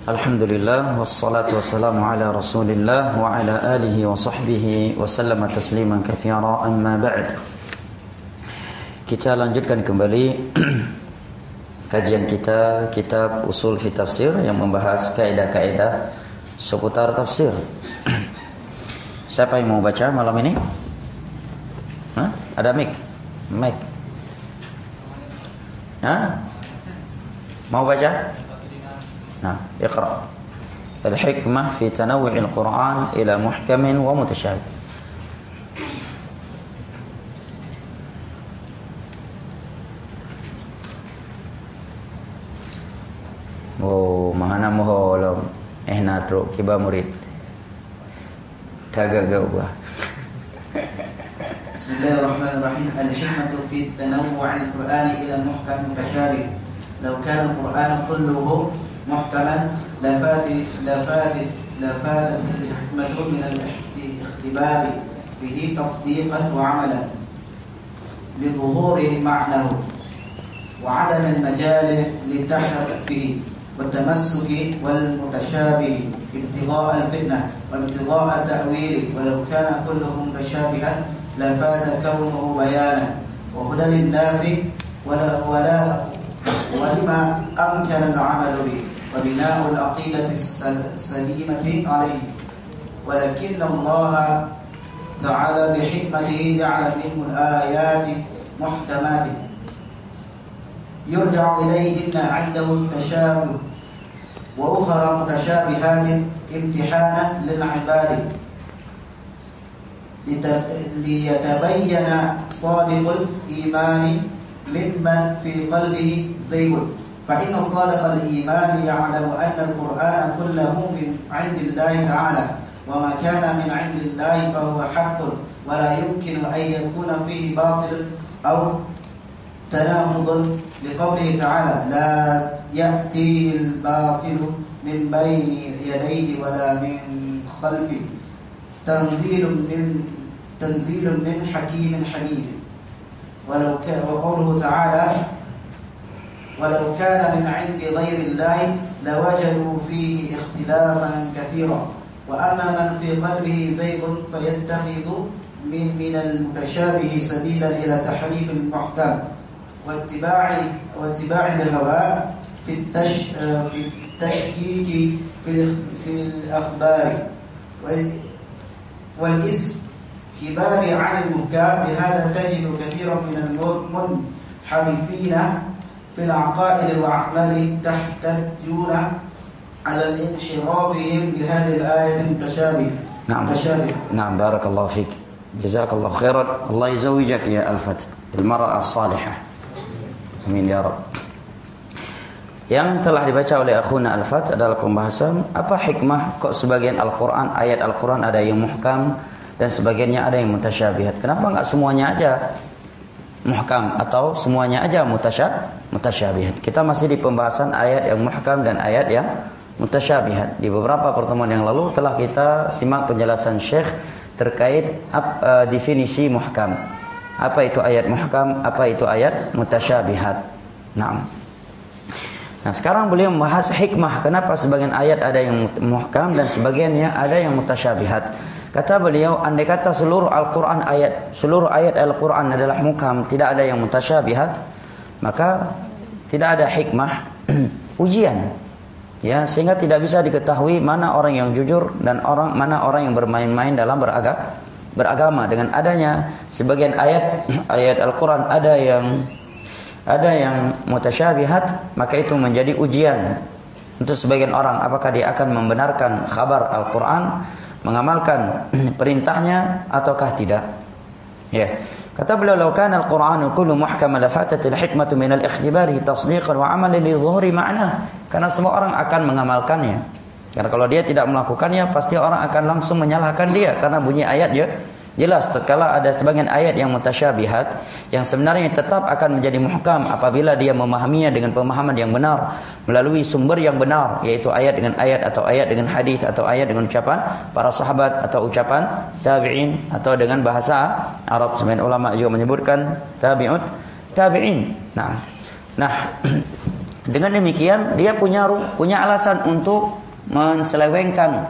Alhamdulillah wassalatu wassalamu ala Rasulillah wa ala alihi wa sahbihi wa sallama tasliman katsira, amma ba'd. Kita lanjutkan kembali kajian kita kitab Usul fi Tafsir yang membahas kaidah-kaidah seputar tafsir. Siapa yang mau baca malam ini? Ada mic? Mau baca? Nah, iqra. Al-hikmah fi tanawwu' al-Qur'an ila muhkamin wa mutasyabih. Oh, mana moho lo nadro kiba murid. Daga gua. Bismillahirrahmanirrahim. Al-hikmah fi tanawwu' al-Qur'an ila muhkam mutashabih. Law kana al-Qur'an kulluhu محكما لفاتت الحكمة من الاختبار به تصديقا وعملا لظهور معناه وعدم المجال لتحرفه والتمسك والمتشابه ابتغاء الفتنة وابتغاء التأويل ولو كان كله متشابها لفات كونه بيانا وهدى للناس ولما أمكن العمل به وبناء العقيدة السليمة عليه ولكن الله تعالى بحكمته جعل منه الآيات محكمات يرجع إليهن عنده التشابه وأخرى متشابهات امتحانا للعباد ليتبين صادق الإيمان ممن في قلبه زيغ فإن صادق الإيمان يعلم أن القرآن كله من عند الله تعالى وما كان من عند الله فهو حق ولا يمكن أن يكون فيه باطل أو تناقض لقوله تعالى لا يأتيه الباطل من بين يديه ولا من خلفه تنزيل من حكيم حميد وقوله تعالى ولو كان من عند غير الله لوجدوا فيه اختلافا كثيرا وأما من في قلبه زيغ فيتخذ من المتشابه سبيلا إلى تحريف المحكم واتباع الهوى في التشكيك في الأخبار والاستكبار عن المحكم. لهذا تجد كثيرا من المنحرفين في العقائد والأعمال تحتجون على انحرافهم بهذه الآية المتشابهة. نعم بارك الله فيك جزاك الله خيرا. الله يزوجك يا الفت المرأة الصالحة. Amin ya Rabb. Yang telah dibaca oleh akhuna Al-Fat adalah pembahasan apa hikmah kok sebagian Al-Quran, ayat Al-Quran ada yang muhkam dan sebagiannya ada yang mutasyabihat. Kenapa enggak semuanya aja muhkam atau semuanya aja mutasyabihat? Kita masih di pembahasan ayat yang muhkam dan ayat yang mutasyabihat. Di beberapa pertemuan yang lalu telah kita simak penjelasan Syekh terkait definisi muhkam. Apa itu ayat muhkam, apa itu ayat mutasyabihat. Nah, sekarang beliau membahas hikmah kenapa sebagian ayat ada yang muhkam dan sebagiannya ada yang mutasyabihat. Kata beliau, andai kata seluruh ayat Al-Quran adalah muhkam, tidak ada yang mutasyabihat, maka tidak ada hikmah ujian. Ya, sehingga tidak bisa diketahui mana orang yang jujur dan mana orang yang bermain-main dalam beragama. Dengan adanya sebagian ayat Al-Quran ada yang mutasyabihat, maka itu menjadi ujian untuk sebagian orang apakah dia akan membenarkan kabar Al-Quran, mengamalkan perintahnya ataukah tidak. Ya. Kata beliau, "Law kana al-Qur'anu kullu muhkam la fatatil hikmatu min al-ikhtibari tasdiqan wa 'amalan li dhuhuri ma'na." Karena semua orang akan mengamalkannya. Karena kalau dia tidak melakukannya, pasti orang akan langsung menyalahkan dia karena bunyi ayat ya jelas. Tatkala ada sebagian ayat yang mutasyabihat yang sebenarnya tetap akan menjadi muhkam apabila dia memahaminya dengan pemahaman yang benar melalui sumber yang benar, yaitu ayat dengan ayat atau ayat dengan hadis atau ayat dengan ucapan para sahabat atau ucapan tabi'in atau dengan bahasa Arab. Sebagian ulama juga menyebutkan tabi'in. Nah, Dengan demikian dia punya alasan untuk menselewengkan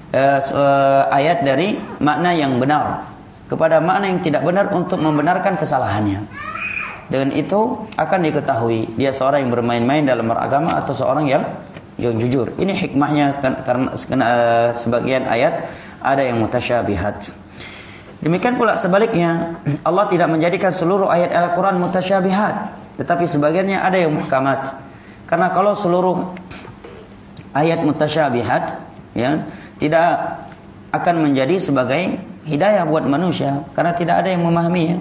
ayat dari makna yang benar kepada makna yang tidak benar untuk membenarkan kesalahannya. Dengan itu akan diketahui dia seorang yang bermain-main dalam beragama atau seorang yang jujur. Ini hikmahnya karena sebagian ayat ada yang mutasyabihat. Demikian pula sebaliknya, Allah tidak menjadikan seluruh ayat Al-Quran mutasyabihat, tetapi sebagiannya ada yang muhkamat. Karena kalau seluruh ayat mutasyabihat, ya, tidak akan menjadi sebagai hidayah buat manusia, karena tidak ada yang memahaminya.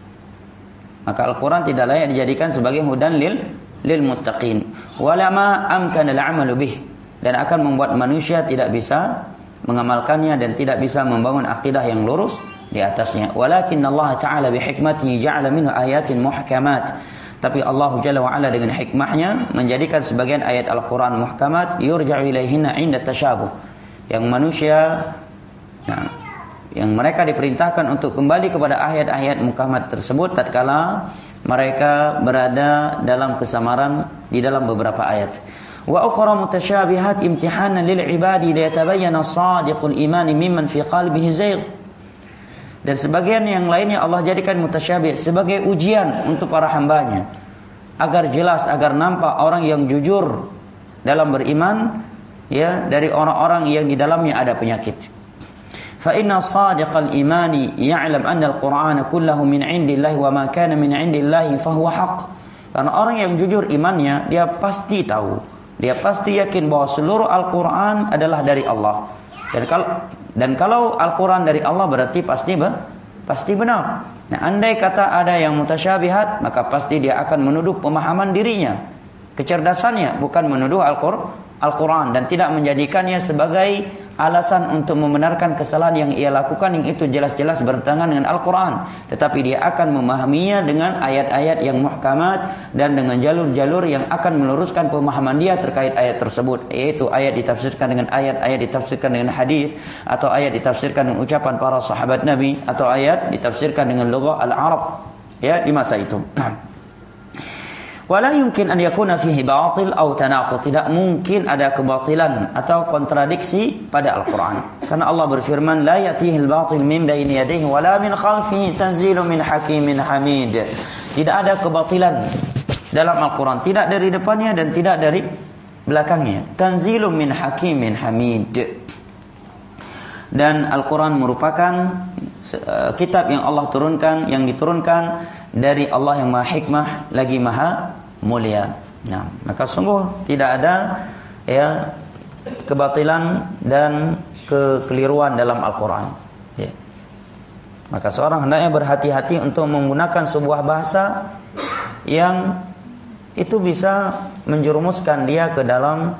Maka Al-Quran tidak layak dijadikan sebagai hudan lil muttaqin. Walama amkana al-'amalu bih, dan akan membuat manusia tidak bisa mengamalkannya dan tidak bisa membangun akidah yang lurus di atasnya. Walakin Allah Ta'ala bihikmatihi ja'ala minhu ayatin muhkamat. Tapi Allah Jalla wa'ala dengan hikmahnya menjadikan sebagian ayat Al-Quran muhkamat yurja'u ilaihinna 'inda tasyabuh, yang manusia yang mereka diperintahkan untuk kembali kepada ayat-ayat muhkamat tersebut tatkala mereka berada dalam kesamaran di dalam beberapa ayat. Wa ukhra mutasyabihat imtihanan lil ibadi liyatabayyana shadiqul iman mimman fi qalbihi zayg. Dan sebagian yang lainnya Allah jadikan mutasyabih sebagai ujian untuk para hambanya, agar jelas, agar nampak orang yang jujur dalam beriman, ya, dari orang-orang yang di dalamnya ada penyakit. Fa inna shadiqal imani ya'lam anna al-Qur'ana kulluhu min 'indillahi wa ma kana min 'indillahi fa huwa haqq. Karena orang yang jujur imannya, dia pasti tahu, dia pasti yakin bahwa seluruh Al-Qur'an adalah dari Allah. Dan kalau Al-Quran dari Allah berarti pasti benar. Nah, andai kata ada yang mutasyabihat, maka pasti dia akan menuduh pemahaman dirinya, kecerdasannya, bukan menuduh Al-Quran, dan tidak menjadikannya sebagai alasan untuk membenarkan kesalahan yang ia lakukan yang itu jelas-jelas bertentangan dengan Al-Quran. Tetapi dia akan memahaminya dengan ayat-ayat yang muhkamat dan dengan jalur-jalur yang akan meluruskan pemahaman dia terkait ayat tersebut, yaitu ayat ditafsirkan dengan ayat ditafsirkan dengan hadis, atau ayat ditafsirkan dengan ucapan para sahabat Nabi, atau ayat ditafsirkan dengan lugha al-Arab, ya, di masa itu. Wala yumkin an yakuna fihi batil atau tanaqud. Tidak mungkin ada kebatilan atau kontradiksi pada Al-Quran. Karena Allah berfirman, la yatihil batil min bayni yadayhi wala min khalfihi tanzilun min hakimin hamid. Tidak ada kebatilan dalam Al-Quran, tidak dari depannya dan tidak dari belakangnya. Tanzilun min hakimin hamid. Dan Al-Quran merupakan kitab yang Allah turunkan, yang diturunkan dari Allah yang Maha Hikmah lagi Maha Mulia. Nah, maka sungguh tidak ada, ya, kebatilan dan kekeliruan dalam Al-Quran, ya. Maka seorang hendaknya berhati-hati untuk menggunakan sebuah bahasa yang itu bisa menjerumuskan dia ke dalam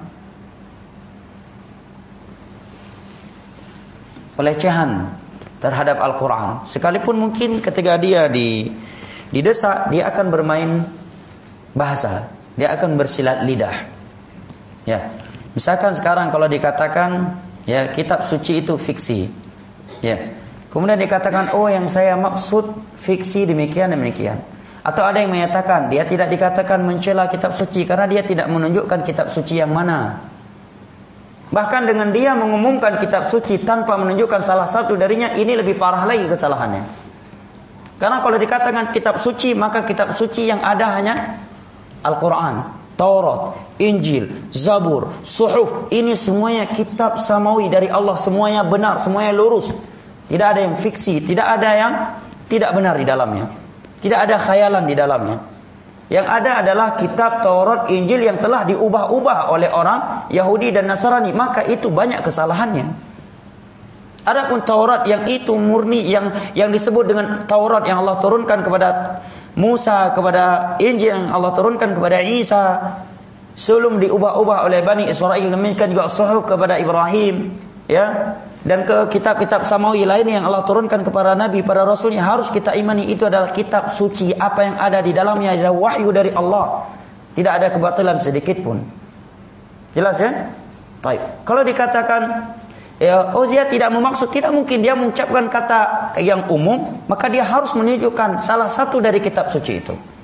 pelecehan terhadap Al-Quran. Sekalipun mungkin ketika dia didesak, dia akan bermain bahasa, dia akan bersilat lidah. Ya, misalkan sekarang kalau dikatakan, ya, kitab suci itu fiksi, ya, kemudian dikatakan, oh yang saya maksud fiksi demikian demikian. Atau ada yang menyatakan dia tidak dikatakan mencela kitab suci karena dia tidak menunjukkan kitab suci yang mana. Bahkan dengan dia mengumumkan kitab suci tanpa menunjukkan salah satu darinya, ini lebih parah lagi kesalahannya. Karena kalau dikatakan kitab suci, maka kitab suci yang ada hanya Al-Quran, Taurat, Injil, Zabur, Suhuf. Ini semuanya kitab samawi dari Allah, semuanya benar, semuanya lurus. Tidak ada yang fiksi, tidak ada yang tidak benar di dalamnya, tidak ada khayalan di dalamnya. Yang ada adalah kitab Taurat, Injil yang telah diubah-ubah oleh orang Yahudi dan Nasrani, maka itu banyak kesalahannya. Adapun Taurat yang itu murni, yang disebut dengan Taurat yang Allah turunkan kepada Musa, kepada Injil yang Allah turunkan kepada Isa, sebelum diubah-ubah oleh Bani Israel, demikian juga Suhuf kepada Ibrahim, ya, dan ke kitab-kitab samawi lain yang Allah turunkan kepada Nabi, para Rasulnya, harus kita imani itu adalah kitab suci. Apa yang ada di dalamnya adalah wahyu dari Allah, tidak ada kebatilan sedikit pun. Jelas, ya? Baik. Kalau dikatakan, ya, oh dia tidak memaksud, tidak mungkin dia mengucapkan kata yang umum, maka dia harus menunjukkan salah satu dari kitab suci itu.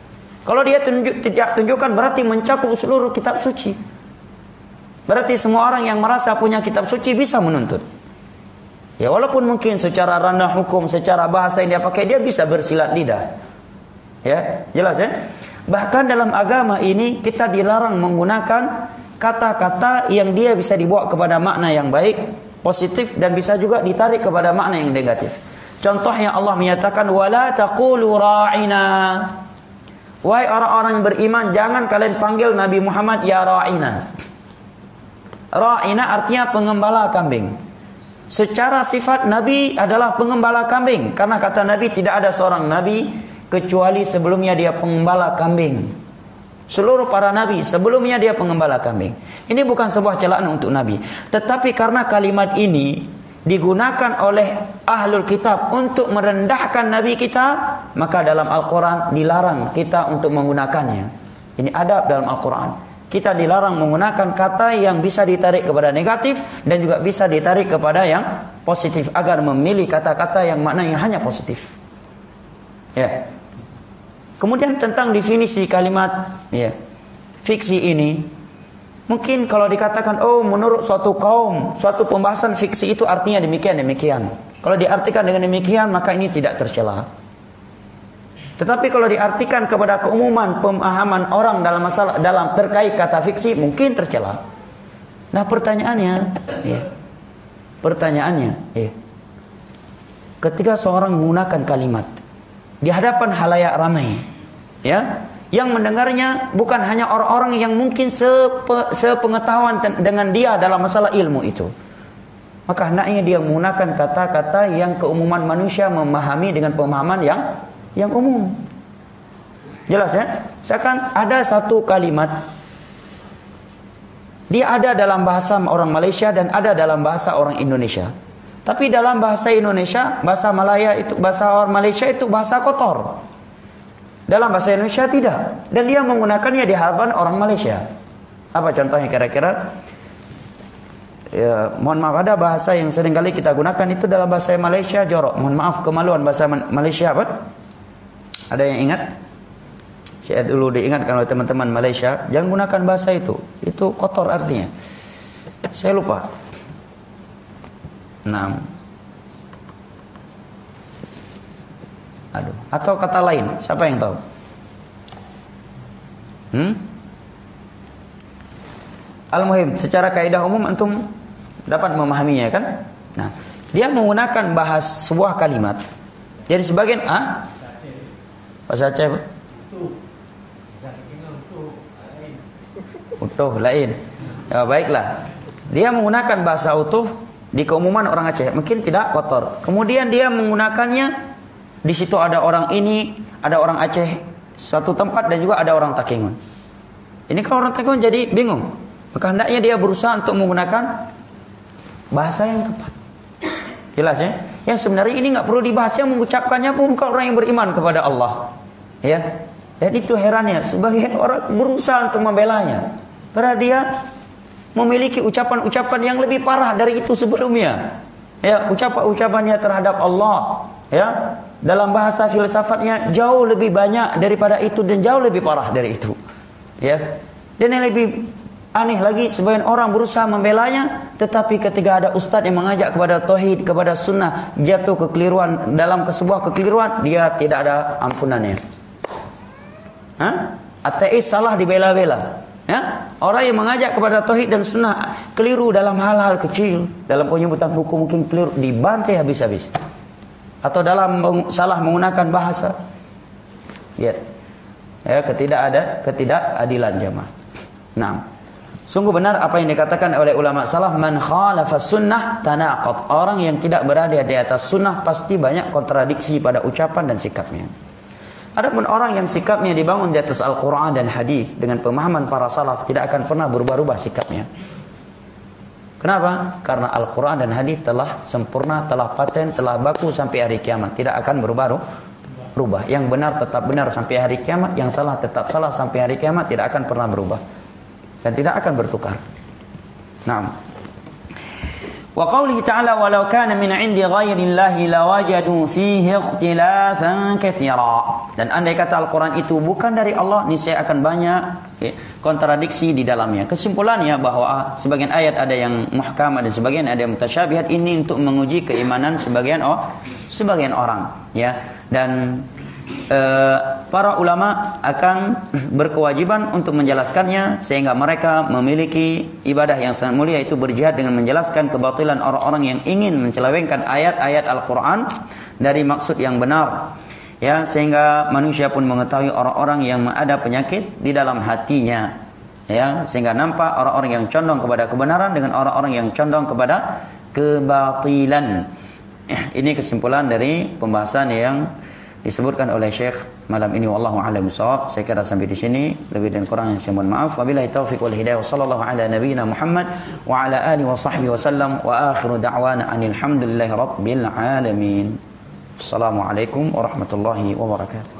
Kalau dia tidak tunjukkan berarti mencakup seluruh kitab suci. Berarti semua orang yang merasa punya kitab suci bisa menuntut. Ya walaupun mungkin secara ranah hukum, secara bahasa yang dia pakai dia bisa bersilat lidah. Ya, jelas ya? Bahkan dalam agama ini kita dilarang menggunakan kata-kata yang dia bisa dibawa kepada makna yang baik, positif, dan bisa juga ditarik kepada makna yang negatif. Contohnya Allah menyatakan wala taqulu ra'ina. Wahai orang-orang yang beriman, jangan kalian panggil Nabi Muhammad ya ra'ina. Ra'ina artinya pengembala kambing. Secara sifat Nabi adalah pengembala kambing, karena kata Nabi tidak ada seorang Nabi kecuali sebelumnya dia pengembala kambing. Seluruh para Nabi sebelumnya dia pengembala kambing. Ini bukan sebuah celaan untuk Nabi, tetapi karena kalimat ini digunakan oleh ahlul kitab untuk merendahkan Nabi kita, maka dalam Al-Quran dilarang kita untuk menggunakannya. Ini adab dalam Al-Quran. Kita dilarang menggunakan kata yang bisa ditarik kepada negatif dan juga bisa ditarik kepada yang positif, agar memilih kata-kata yang maknanya hanya positif. Ya. Kemudian tentang definisi kalimat ya, fiksi ini, mungkin kalau dikatakan menurut suatu kaum, suatu pembahasan fiksi itu artinya demikian. Kalau diartikan dengan demikian, maka ini tidak tercela. Tetapi kalau diartikan kepada keumuman pemahaman orang dalam terkait kata fiksi, mungkin tercela. Nah, pertanyaannya, ketika seorang menggunakan kalimat di hadapan halayak ramai, ya, yang mendengarnya bukan hanya orang-orang yang mungkin sepengetahuan dengan dia dalam masalah ilmu itu, maka hendaknya dia menggunakan kata-kata yang keumuman manusia memahami dengan pemahaman yang umum. Jelas ya? Misalkan ada satu kalimat, dia ada dalam bahasa orang Malaysia dan ada dalam bahasa orang Indonesia. Tapi dalam bahasa Indonesia, bahasa orang Malaysia itu bahasa kotor. Dalam bahasa Indonesia tidak. Dan dia menggunakannya di hadapan orang Malaysia. Apa contohnya kira-kira? Ya, mohon maaf, ada bahasa yang seringkali kita gunakan itu dalam bahasa Malaysia jorok. Mohon maaf, kemaluan bahasa Malaysia apa? Ada yang ingat? Saya dulu diingatkan oleh teman-teman Malaysia, jangan gunakan bahasa itu. Itu kotor artinya. Saya lupa. Atau kata lain, siapa yang tahu? Al-muhim, secara kaidah umum antum dapat memahaminya kan? Nah, dia menggunakan sebuah kalimat. Jadi sebagian bahasa Aceh apa? Utuh lain. Ya baiklah. Dia menggunakan bahasa utuh di keumuman orang Aceh, mungkin tidak kotor. Kemudian dia menggunakannya, di situ ada orang ini, ada orang Aceh suatu tempat dan juga ada orang Takengon. Ini kalau orang Takengon jadi bingung. Maka hendaknya dia berusaha untuk menggunakan bahasa yang tepat. Jelas ya? Ya sebenarnya ini enggak perlu dibahas, yang mengucapkannya pun bukan orang yang beriman kepada Allah. Ya. Dan itu herannya, sebagian orang berusaha untuk membelanya. Padahal dia memiliki ucapan-ucapan yang lebih parah dari itu sebelumnya. Ya, ucapan-ucapannya terhadap Allah, ya, dalam bahasa filsafatnya jauh lebih banyak daripada itu dan jauh lebih parah dari itu. Ya. Dan yang lebih aneh lagi, sebagian orang berusaha membelanya, tetapi ketika ada ustaz yang mengajak kepada tauhid, kepada sunnah, jatuh kekeliruan dalam sebuah kekeliruan, dia tidak ada ampunannya. Ateis salah dibela-bela. Ya? Orang yang mengajak kepada tauhid dan sunnah keliru dalam hal-hal kecil, dalam penyebutan hukum mungkin keliru, dibantai habis-habis. Atau dalam salah menggunakan bahasa. Ya, ketidakadilan jamaah. Nah, sungguh benar apa yang dikatakan oleh ulama salaf, man khalafa sunnah tanaqad. Orang yang tidak berada di atas sunnah pasti banyak kontradiksi pada ucapan dan sikapnya. Adapun orang yang sikapnya dibangun di atas Al-Quran dan hadis dengan pemahaman para salaf, tidak akan pernah berubah-ubah sikapnya. Kenapa? Karena Al-Quran dan hadis telah sempurna, telah paten, telah baku sampai hari kiamat. Tidak akan berubah. Yang benar tetap benar sampai hari kiamat, yang salah tetap salah sampai hari kiamat, tidak akan pernah berubah. Dan tidak akan bertukar. Naam. Wa qawlihi ta'ala walau kana min 'indi ghairi Allahi lawajadu fihi ikhtilafan katsira. Dan andai kata Al-Quran itu bukan dari Allah, niscaya akan banyak kontradiksi di dalamnya. Kesimpulannya bahwa sebagian ayat ada yang muhkam dan sebagian ada yang mutasyabihat. Ini untuk menguji keimanan sebagian orang, ya. Dan para ulama akan berkewajiban untuk menjelaskannya sehingga mereka memiliki ibadah yang sangat mulia, yaitu berjihad dengan menjelaskan kebatilan orang-orang yang ingin menyelewengkan ayat-ayat Al-Quran dari maksud yang benar. Ya, sehingga manusia pun mengetahui orang-orang yang ada penyakit di dalam hatinya, ya, sehingga nampak orang-orang yang condong kepada kebenaran dengan orang-orang yang condong kepada kebatilan. Ini kesimpulan dari pembahasan yang disebutkan oleh Syekh malam ini. Wallahu a'lam bishawab. Saya kira sampai di sini, lebih dan kurang saya mohon maaf. Wabillahi taufiq wal hidayah. Wassallallahu ala nabiyyina Muhammad wa ala alihi wa sahbihi wasallam wa akhiru da'wana anil hamdulillahi rabbil alamin. Assalamualaikum warahmatullahi wabarakatuh.